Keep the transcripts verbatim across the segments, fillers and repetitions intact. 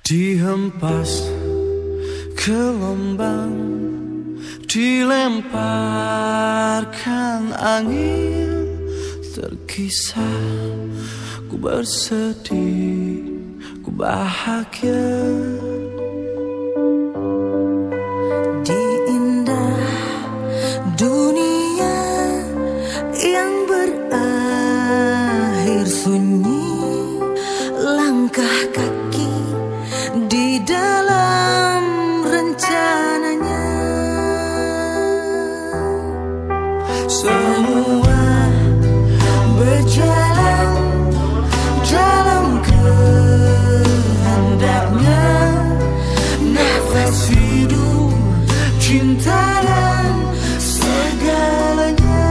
Dihempas gelombang, dilemparkan angin, terkisah ku bersedih, ku bahagia. Di indah dunia yang berakhir sunyi, langkah kaki di dalam rencananya. Semua berjalan dalam kehendaknya. Nafas hidup, cinta dan segalanya.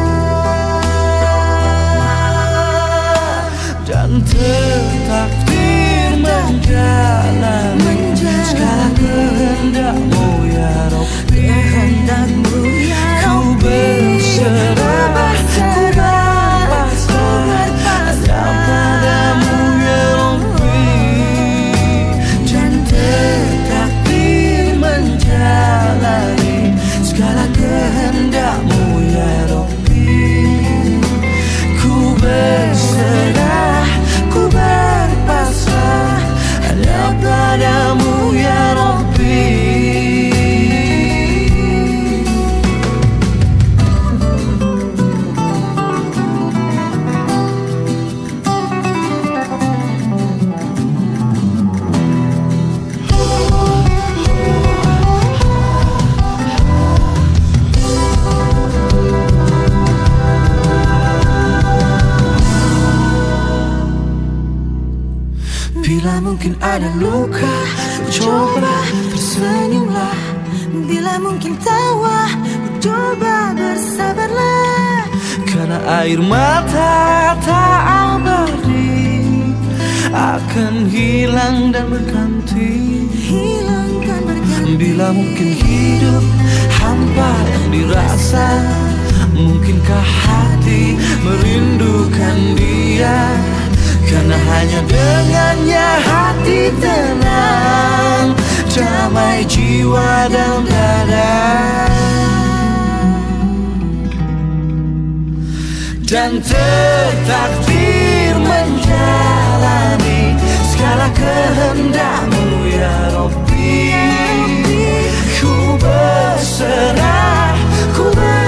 Dan tertakdir menjalani segala kehendakmu ya Rabbi. Kehendakmu ya Ku berserah, ku berpasrah hanya padamu ya Rabbi. Dan tertakdir menjalani segala kehendakmu ya Rabbi. Ku berserah, ku berpasrah hanya padamu ya Rabbi. Bila mungkin ada luka, coba tersenyumlah. Bila mungkin tawa, coba bersabarlah. Karena air mata tak abadi akan hilang dan berganti. Hilangkan berganti. Bila mungkin hidup hampa yang dirasa, mungkinkah hati merindukan dia? Karena hanya dengannya hati tenang, damai jiwa dan dada. Dan tertakdir menjalani segala kehendakmu ya Rabbi. Ku berserah, ku berserah